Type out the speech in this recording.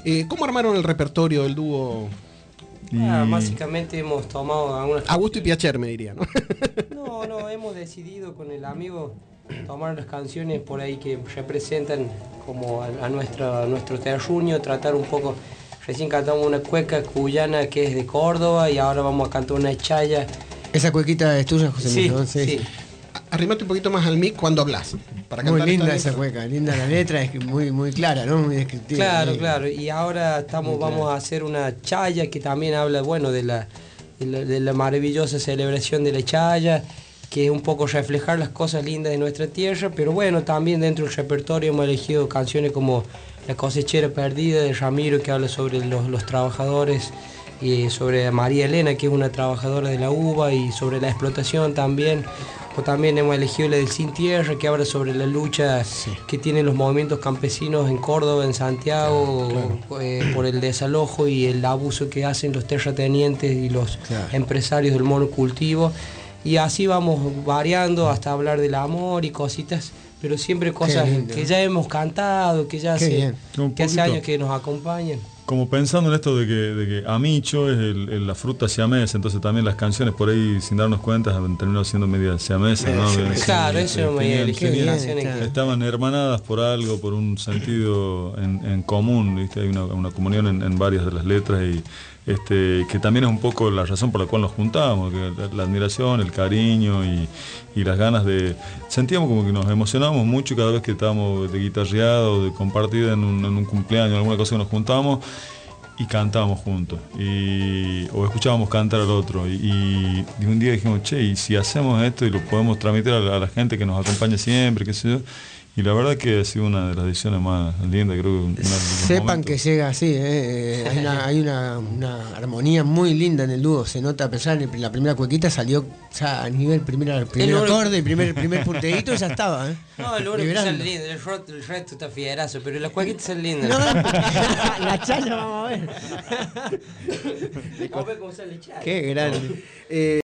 ¿Cómo armaron el repertorio del dúo? Básicamente hemos tomado algunas... A gusto y piacer, me diría, ¿no? No, hemos decidido con el amigo tomar las canciones por ahí que representan como a nuestro terruño, tratar un poco... Recién cantamos una cueca cuyana que es de Córdoba y ahora vamos a cantar una chaya. Esa cuequita es tuya, José Luis, ¿no? Sí. Arrimate un poquito más al mic cuando hablas. Muy linda esa cueca, linda la letra, es muy clara, ¿no? Muy descriptiva. Claro. Y ahora vamos a hacer una chaya que también habla, bueno, de la maravillosa celebración de la chaya, que es un poco reflejar las cosas lindas de nuestra tierra, pero bueno, también dentro del repertorio hemos elegido canciones como La cosechera perdida de Ramiro, que habla sobre los trabajadores, y sobre María Elena, que es una trabajadora de la uva, y sobre la explotación también. O también hemos elegido la del Sin Tierra, que habla sobre la lucha que tienen los movimientos campesinos en Córdoba, en Santiago, por el desalojo y el abuso que hacen los terratenientes y los empresarios del monocultivo. Y así vamos variando hasta hablar del amor y cositas, pero siempre cosas que ya hemos cantado, que ya hace años que nos acompañan. Como pensando en esto de que amicho es la fruta siamesa, entonces también las canciones por ahí, sin darnos cuenta, han terminado siendo media siamesas, ¿no? Claro, eso me elegí canciones que estaban hermanadas por algo, por un sentido en común, ¿viste? Hay una comunión en varias de las letras y que también es un poco la razón por la cual nos juntamos, que la admiración, el cariño y las ganas de... Sentíamos como que nos emocionábamos mucho cada vez que estábamos de guitarreado, de compartir en un cumpleaños, alguna cosa que nos juntábamos y cantábamos juntos, o escuchábamos cantar al otro y un día dijimos, che, y si hacemos esto y lo podemos transmitir a la gente que nos acompaña siempre, qué sé yo. Y la verdad que ha sido una de las decisiones más lindas, creo que sepan que llega así, hay una armonía muy linda en el dúo, se nota, a pesar de la primera cuequita salió ya a nivel primer acorde, primer punteíto ya estaba, No, el único que sale lindo, el resto está fierazo, pero las cuequitas son lindas. No, la chaya vamos a ver. Vamos a ver cómo sale chaya. Qué grande.